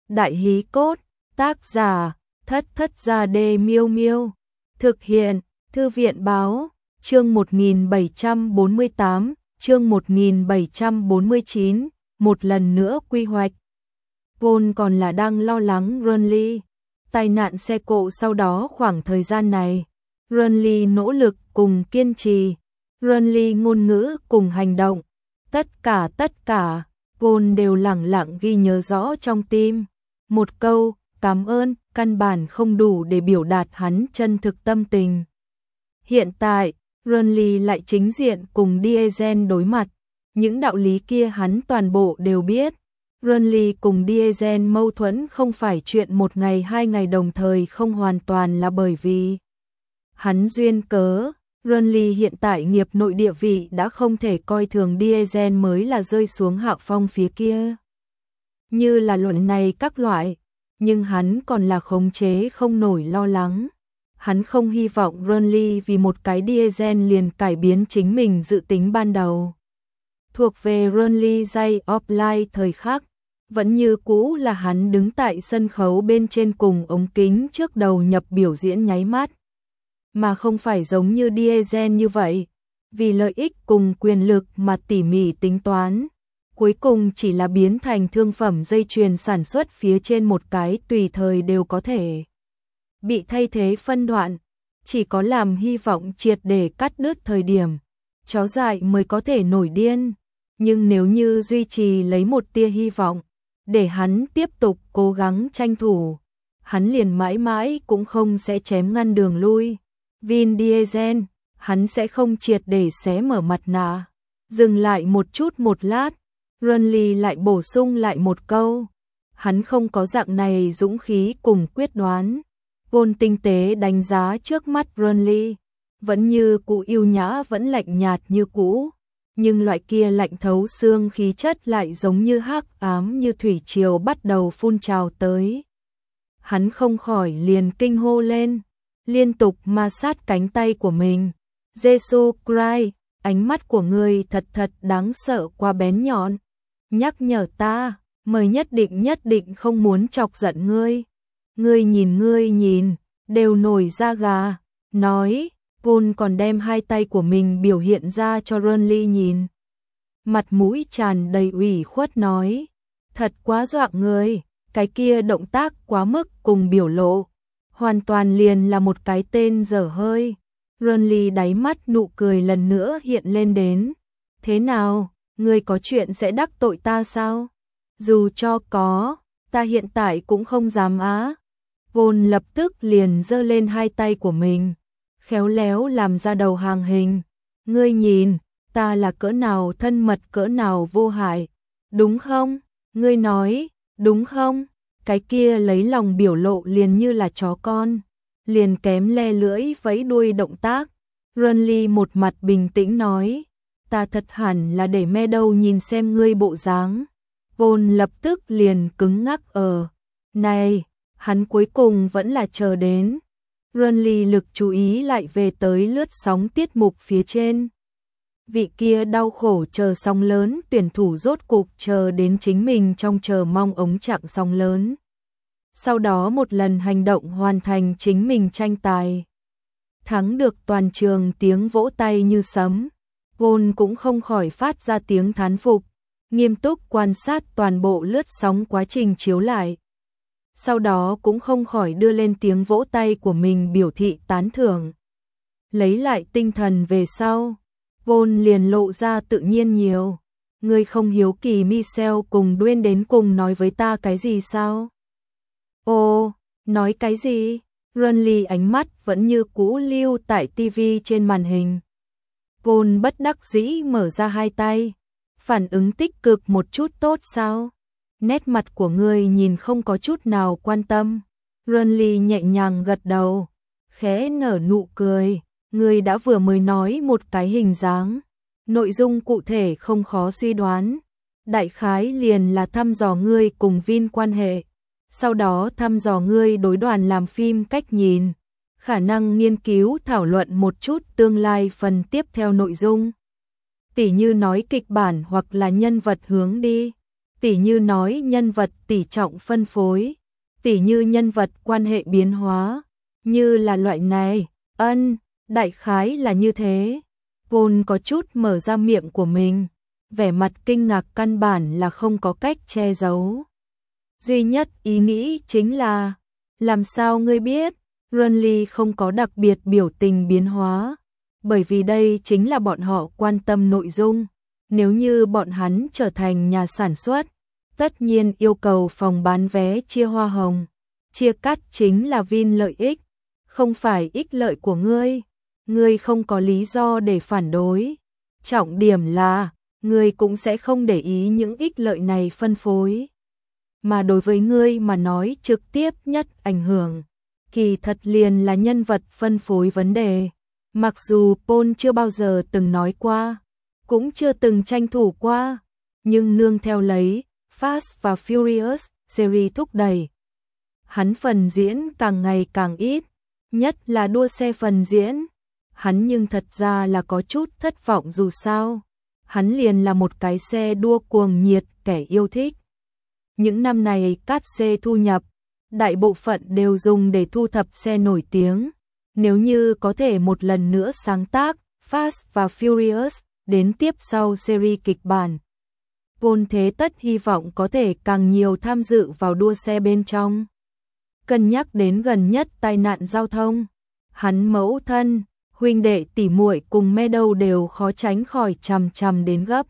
Đại hí cốt, tác giả, Thất Thất Gia Đê Miêu Miêu. Thực hiện, Thư viện báo, chương 1748, chương 1749, một lần nữa quy hoạch. Paul còn là đang lo lắng Renly. Tai nạn xe cộ sau đó khoảng thời gian này, Renly nỗ lực cùng kiên trì, Renly ngôn ngữ cùng hành động, tất cả, Paul đều lẳng lặng ghi nhớ rõ trong tim. Một câu, cảm ơn, căn bản không đủ để biểu đạt hắn chân thực tâm tình. Hiện tại, Renly lại chính diện cùng Diesel đối mặt, những đạo lý kia hắn toàn bộ đều biết. Renly cùng Diesel mâu thuẫn không phải chuyện một ngày hai ngày đồng thời, không hoàn toàn là bởi vì hắn duyên cớ. Renly hiện tại nghiệp nội địa vị đã không thể coi thường Diesel mới là rơi xuống hạ phong phía kia. Như là luận này các loại, nhưng hắn còn là khống chế không nổi lo lắng. Hắn không hy vọng Renly vì một cái Diesel liền cải biến chính mình dự tính ban đầu. Thuộc về Renly Day of Light thời khắc, vẫn như cũ là hắn đứng tại sân khấu bên trên cùng ống kính trước đầu nhập biểu diễn nháy mắt. Mà không phải giống như Diesel như vậy, vì lợi ích cùng quyền lực mà tỉ mỉ tính toán. Cuối cùng chỉ là biến thành thương phẩm dây chuyền sản xuất phía trên một cái tùy thời đều có thể bị thay thế phân đoạn. Chỉ có làm hy vọng triệt để cắt đứt thời điểm, chó dại mới có thể nổi điên. Nhưng nếu như duy trì lấy một tia hy vọng, để hắn tiếp tục cố gắng tranh thủ, hắn liền mãi mãi cũng không sẽ chém ngăn đường lui. Vin Diesel, hắn sẽ không triệt để xé mở mặt nạ. Dừng lại một chút một lát, Renly lại bổ sung lại một câu. Hắn không có dạng này dũng khí cùng quyết đoán. Paul tinh tế đánh giá trước mắt Renly, vẫn như cũ yêu nhã, vẫn lạnh nhạt như cũ, nhưng loại kia lạnh thấu xương khí chất lại giống như hắc ám như thủy triều bắt đầu phun trào tới. Hắn không khỏi liền kinh hô lên, liên tục ma sát cánh tay của mình. Jesus Christ, ánh mắt của ngươi thật thật đáng sợ quá bén nhọn. Nhắc nhở ta, mời nhất định không muốn chọc giận ngươi. Ngươi nhìn, đều nổi da gà. Nói, Paul còn đem hai tay của mình biểu hiện ra cho Renly nhìn. Mặt mũi tràn đầy ủy khuất nói, thật quá dọa người, cái kia động tác quá mức cùng biểu lộ. Hoàn toàn liền là một cái tên dở hơi. Renly đáy mắt nụ cười lần nữa hiện lên đến. Thế nào, ngươi có chuyện sẽ đắc tội ta sao? Dù cho có, ta hiện tại cũng không dám á. Paul lập tức liền giơ lên hai tay của mình, khéo léo làm ra đầu hàng hình. Ngươi nhìn, ta là cỡ nào thân mật, cỡ nào vô hại, đúng không? Ngươi nói, đúng không? Cái kia lấy lòng biểu lộ liền như là chó con, liền kém le lưỡi vẫy đuôi động tác. Renly một mặt bình tĩnh nói, ta thật hẳn là để Meadow nhìn xem ngươi bộ dáng. Paul lập tức liền cứng ngắc này, hắn cuối cùng vẫn là chờ đến. Renly lực chú ý lại về tới lướt sóng tiết mục phía trên. Vị kia đau khổ chờ sóng lớn tuyển thủ rốt cục chờ đến chính mình trong chờ mong ống chặng sóng lớn. Sau đó một lần hành động hoàn thành chính mình tranh tài. Thắng được toàn trường tiếng vỗ tay như sấm. Paul cũng không khỏi phát ra tiếng thán phục, nghiêm túc quan sát toàn bộ lướt sóng quá trình chiếu lại. Sau đó cũng không khỏi đưa lên tiếng vỗ tay của mình biểu thị tán thưởng. Lấy lại tinh thần về sau, Paul liền lộ ra tự nhiên nhiều. Ngươi không hiếu kỳ Michelle cùng Dwayne đến cùng nói với ta cái gì sao? Ồ, nói cái gì? Renly ánh mắt vẫn như cũ lưu tại TV trên màn hình. Paul bất đắc dĩ mở ra hai tay. Phản ứng tích cực một chút tốt sao? Nét mặt của ngươi nhìn không có chút nào quan tâm. Renly nhẹ nhàng gật đầu, khẽ nở nụ cười. Ngươi đã vừa mới nói một cái hình dáng, nội dung cụ thể không khó suy đoán. Đại khái liền là thăm dò ngươi cùng Vin quan hệ, sau đó thăm dò ngươi đối đoàn làm phim cách nhìn, khả năng nghiên cứu thảo luận một chút tương lai phần tiếp theo nội dung. Tỉ như nói kịch bản hoặc là nhân vật hướng đi. Tỉ như nói nhân vật tỷ trọng phân phối, tỉ như nhân vật quan hệ biến hóa, như là loại này, đại khái là như thế. Paul có chút mở ra miệng của mình, vẻ mặt kinh ngạc căn bản là không có cách che giấu. Duy nhất ý nghĩ chính là, làm sao ngươi biết? Renly không có đặc biệt biểu tình biến hóa, bởi vì đây chính là bọn họ quan tâm nội dung. Nếu như bọn hắn trở thành nhà sản xuất, tất nhiên yêu cầu phòng bán vé chia hoa hồng. Chia cắt chính là Vin lợi ích, không phải ích lợi của ngươi. Ngươi không có lý do để phản đối. Trọng điểm là, ngươi cũng sẽ không để ý những ích lợi này phân phối. Mà đối với ngươi mà nói trực tiếp nhất ảnh hưởng, kỳ thật liền là nhân vật phân phối vấn đề. Mặc dù Paul chưa bao giờ từng nói qua, cũng chưa từng tranh thủ qua, nhưng nương theo lấy Fast và Furious series thúc đẩy, hắn phần diễn càng ngày càng ít, nhất là đua xe phần diễn. Hắn nhưng thật ra là có chút thất vọng, dù sao hắn liền là một cái xe đua cuồng nhiệt kẻ yêu thích. Những năm này cát xe thu nhập, đại bộ phận đều dùng để thu thập xe nổi tiếng. Nếu như có thể một lần nữa sáng tác Fast và Furious đến tiếp sau series kịch bản, Paul thế tất hy vọng có thể càng nhiều tham dự vào đua xe bên trong. Cân nhắc đến gần nhất tai nạn giao thông, hắn mẫu thân, huynh đệ tỷ muội cùng Meadow đều khó tránh khỏi chằm chằm đến gấp.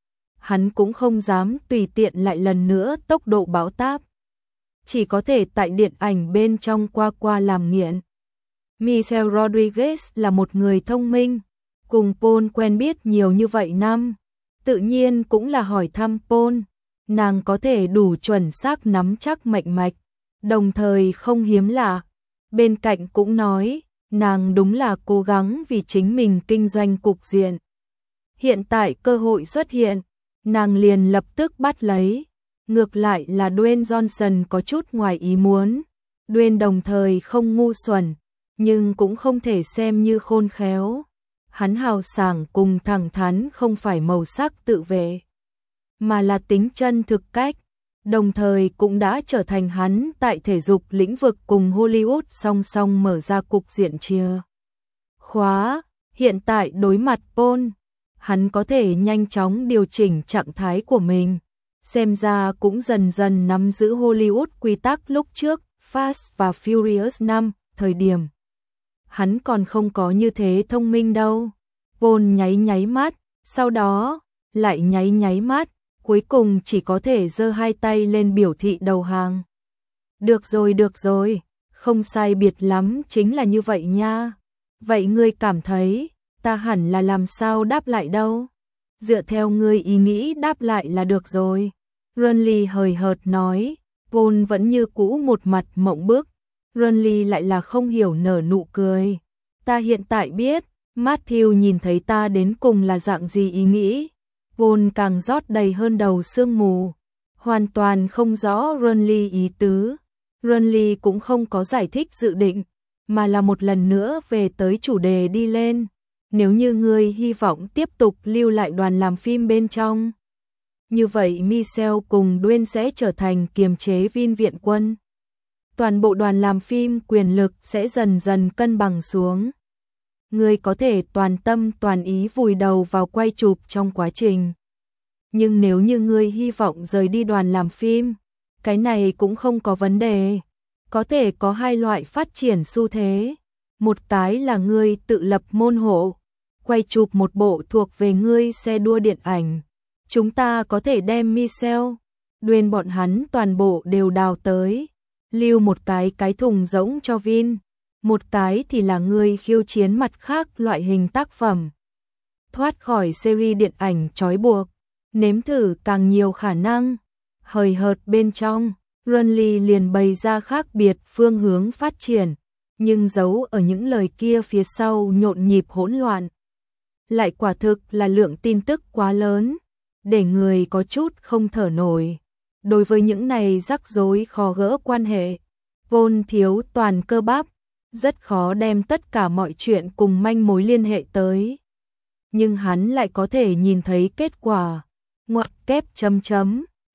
Hắn cũng không dám tùy tiện lại lần nữa tốc độ bão táp, chỉ có thể tại điện ảnh bên trong qua làm nghiện. Michelle Rodriguez là một người thông minh, cùng Paul quen biết nhiều như vậy năm, tự nhiên cũng là hỏi thăm Paul. Nàng có thể đủ chuẩn xác nắm chắc mệnh mạch, đồng thời không hiếm lạ. Bên cạnh cũng nói, nàng đúng là cố gắng vì chính mình kinh doanh cục diện. Hiện tại cơ hội xuất hiện, nàng liền lập tức bắt lấy. Ngược lại là Dwayne Johnson có chút ngoài ý muốn. Dwayne đồng thời không ngu xuẩn, nhưng cũng không thể xem như khôn khéo. Hắn hào sảng cùng thẳng thắn không phải màu sắc tự vệ, mà là tính chân thực cách. Đồng thời cũng đã trở thành hắn tại thể dục lĩnh vực cùng Hollywood song song mở ra cục diện chia khóa. Hiện tại đối mặt Paul, hắn có thể nhanh chóng điều chỉnh trạng thái của mình. Xem ra cũng dần dần nắm giữ Hollywood quy tắc lúc trước Fast và Furious 5, thời điểm hắn còn không có như thế thông minh đâu. Paul nháy mắt, sau đó lại nháy mắt, cuối cùng chỉ có thể giơ hai tay lên biểu thị đầu hàng. Được rồi, không sai biệt lắm, chính là như vậy nha. Vậy ngươi cảm thấy ta hẳn là làm sao đáp lại đâu? Dựa theo ngươi ý nghĩ đáp lại là được rồi. Renly hời hợt nói. Paul vẫn như cũ một mặt mộng bức. Renly lại là không hiểu nở nụ cười. Ta hiện tại biết Matthew nhìn thấy ta đến cùng là dạng gì ý nghĩ. Paul càng rót đầy hơn đầu sương mù, hoàn toàn không rõ Renly ý tứ. Renly cũng không có giải thích dự định, mà là một lần nữa về tới chủ đề đi lên. Nếu như ngươi hy vọng tiếp tục lưu lại đoàn làm phim bên trong, như vậy Michelle cùng Dwayne sẽ trở thành kiềm chế Vin viện quân. Toàn bộ đoàn làm phim quyền lực sẽ dần dần cân bằng xuống. Ngươi có thể toàn tâm toàn ý vùi đầu vào quay chụp trong quá trình. Nhưng nếu như ngươi hy vọng rời đi đoàn làm phim, cái này cũng không có vấn đề. Có thể có hai loại phát triển xu thế. Một cái là ngươi tự lập môn hộ, quay chụp một bộ thuộc về ngươi xe đua điện ảnh. Chúng ta có thể đem Michelle, Dwayne bọn hắn toàn bộ đều đào tới, lưu một cái thùng rỗng cho Vin. Một cái thì là ngươi khiêu chiến mặt khác loại hình tác phẩm, thoát khỏi series điện ảnh trói buộc, nếm thử càng nhiều khả năng. Hời hợt bên trong, Renly liền bày ra khác biệt phương hướng phát triển, nhưng giấu ở những lời kia phía sau nhộn nhịp hỗn loạn. Lại quả thực là lượng tin tức quá lớn, để người có chút không thở nổi. Đối với những này rắc rối khó gỡ quan hệ, Paul thiếu toàn cơ bắp, rất khó đem tất cả mọi chuyện cùng manh mối liên hệ tới. Nhưng hắn lại có thể nhìn thấy kết quả. Ngoặc kép chấm chấm,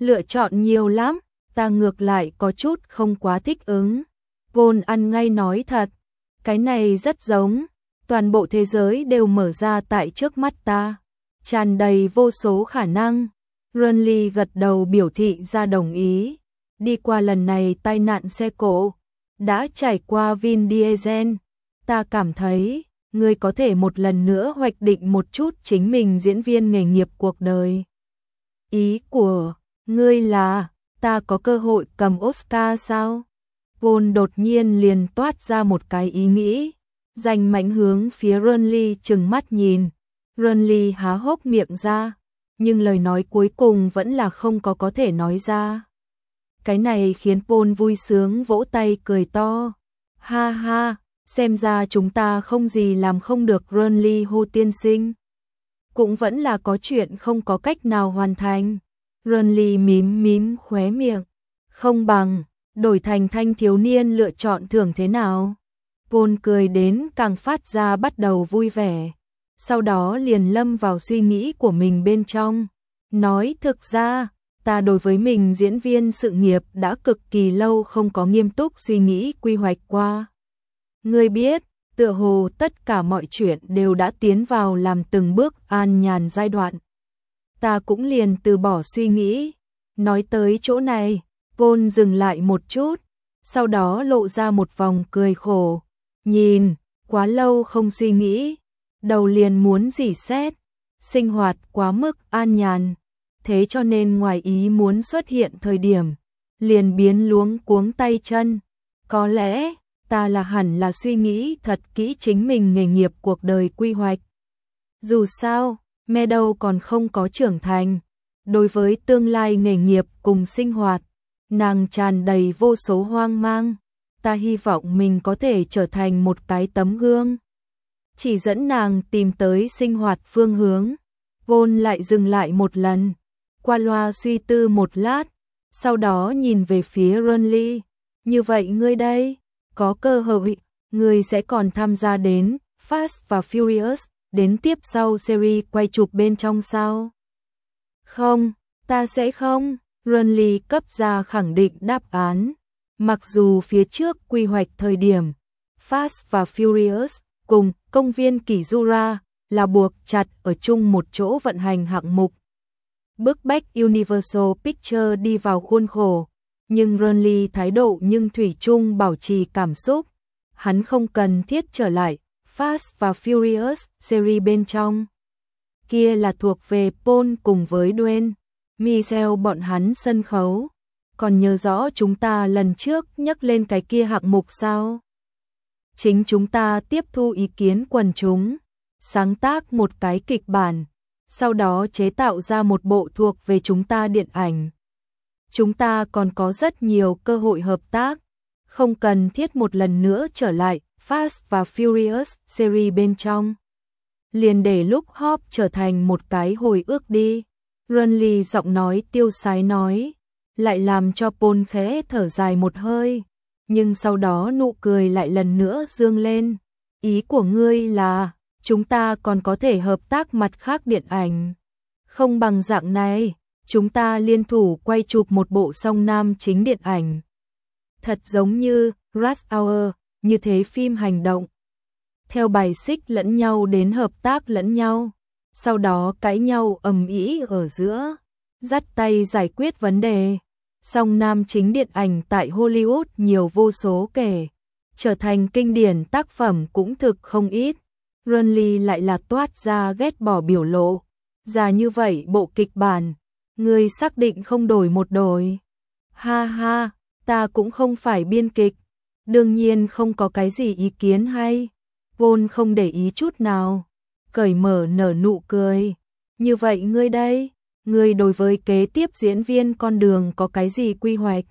Lựa chọn nhiều lắm, ta ngược lại có chút không quá thích ứng. Paul ăn ngay nói thật, cái này rất giống, toàn bộ thế giới đều mở ra tại trước mắt ta, tràn đầy vô số khả năng. Renly gật đầu biểu thị ra đồng ý. Đi qua lần này tai nạn xe cộ, đã trải qua Vin Diesel, ta cảm thấy ngươi có thể một lần nữa hoạch định một chút chính mình diễn viên nghề nghiệp cuộc đời. Ý của ngươi là ta có cơ hội cầm Oscar sao? Paul đột nhiên liền toát ra một cái ý nghĩ, dành mãnh hướng phía Renly trừng mắt nhìn. Renly há hốc miệng ra, nhưng lời nói cuối cùng vẫn là không có thể nói ra. Cái này khiến Paul vui sướng vỗ tay cười to. Ha ha, xem ra chúng ta không gì làm không được Renly hô tiên sinh. Cũng vẫn là có chuyện không có cách nào hoàn thành. Renly mím mím khóe miệng. Không bằng, đổi thành thanh thiếu niên lựa chọn thưởng thế nào? Paul cười đến càng phát ra bắt đầu vui vẻ. Sau đó liền lâm vào suy nghĩ của mình bên trong. Nói thực ra, ta đối với mình diễn viên sự nghiệp đã cực kỳ lâu không có nghiêm túc suy nghĩ quy hoạch qua. Ngươi biết, tựa hồ tất cả mọi chuyện đều đã tiến vào làm từng bước an nhàn giai đoạn. Ta cũng liền từ bỏ suy nghĩ. Nói tới chỗ này, Paul dừng lại một chút, sau đó lộ ra một vòng cười khổ. Nhìn, quá lâu không suy nghĩ, đầu liền muốn rỉ sét, sinh hoạt quá mức an nhàn, thế cho nên ngoài ý muốn xuất hiện thời điểm, liền biến luống cuống tay chân. Có lẽ, ta hẳn là suy nghĩ thật kỹ chính mình nghề nghiệp cuộc đời quy hoạch. Dù sao, Meadow còn không có trưởng thành, đối với tương lai nghề nghiệp cùng sinh hoạt, nàng tràn đầy vô số hoang mang. Ta hy vọng mình có thể trở thành một cái tấm gương, chỉ dẫn nàng tìm tới sinh hoạt phương hướng. Paul lại dừng lại một lần, qua loa suy tư một lát, sau đó nhìn về phía Renly. Như vậy ngươi đây, có cơ hội, ngươi sẽ còn tham gia đến Fast và Furious, đến tiếp sau series quay chụp bên trong sao? Không, ta sẽ không. Renly cấp ra khẳng định đáp án. Mặc dù phía trước quy hoạch thời điểm, Fast và Furious cùng công viên Kỷ Jura là buộc chặt ở chung một chỗ vận hành hạng mục, bức bách Universal Pictures đi vào khuôn khổ, nhưng Renly thái độ nhưng thủy chung bảo trì cảm xúc. Hắn không cần thiết trở lại Fast và Furious series bên trong. Kia là thuộc về Paul cùng với Dwayne, Michelle bọn hắn sân khấu. Còn nhớ rõ chúng ta lần trước nhắc lên cái kia hạng mục sao? Chính chúng ta tiếp thu ý kiến quần chúng, sáng tác một cái kịch bản, sau đó chế tạo ra một bộ thuộc về chúng ta điện ảnh. Chúng ta còn có rất nhiều cơ hội hợp tác, không cần thiết một lần nữa trở lại Fast và Furious series bên trong. Liền để lúc Hop trở thành một cái hồi ức đi. Renly giọng nói tiêu sái nói, lại làm cho Paul khẽ thở dài một hơi, nhưng sau đó nụ cười lại lần nữa dương lên. Ý của ngươi là, chúng ta còn có thể hợp tác mặt khác điện ảnh. Không bằng dạng này, chúng ta liên thủ quay chụp một bộ song nam chính điện ảnh. Thật giống như Rush Hour, như thế phim hành động. Theo bài xích lẫn nhau đến hợp tác lẫn nhau, sau đó cãi nhau ầm ĩ ở giữa, dắt tay giải quyết vấn đề. Song nam chính điện ảnh tại Hollywood nhiều vô số kể, trở thành kinh điển tác phẩm cũng thực không ít. Renly lại là toát ra ghét bỏ biểu lộ. Ra như vậy bộ kịch bản, ngươi xác định không đổi một đổi? Ha ha, ta cũng không phải biên kịch, đương nhiên không có cái gì ý kiến hay. Paul không để ý chút nào, cởi mở nở nụ cười. Như vậy ngươi đây, ngươi đối với kế tiếp diễn viên con đường có cái gì quy hoạch?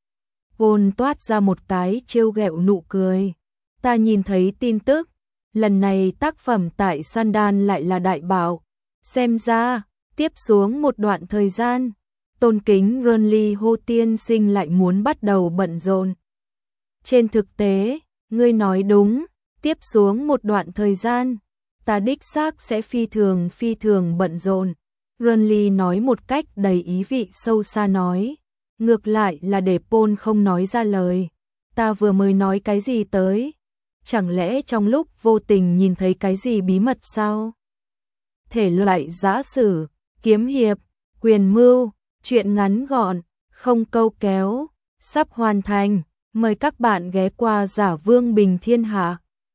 Paul toát ra một cái trêu ghẹo nụ cười. Ta nhìn thấy tin tức, lần này tác phẩm tại Sundance lại là đại bạo. Xem ra, tiếp xuống một đoạn thời gian, tôn kính Renly hô tiên sinh lại muốn bắt đầu bận rộn. Trên thực tế, ngươi nói đúng, tiếp xuống một đoạn thời gian, ta đích xác sẽ phi thường bận rộn. Runly nói một cách đầy ý vị sâu xa nói. Ngược lại là để Paul không nói ra lời. Ta vừa mới nói cái gì tới? Chẳng lẽ trong lúc vô tình nhìn thấy cái gì bí mật sao? Thể loại giã sử, kiếm hiệp, quyền mưu, truyện ngắn gọn, không câu kéo, sắp hoàn thành. Mời các bạn ghé qua Giả Vương Bình Thiên Hạ.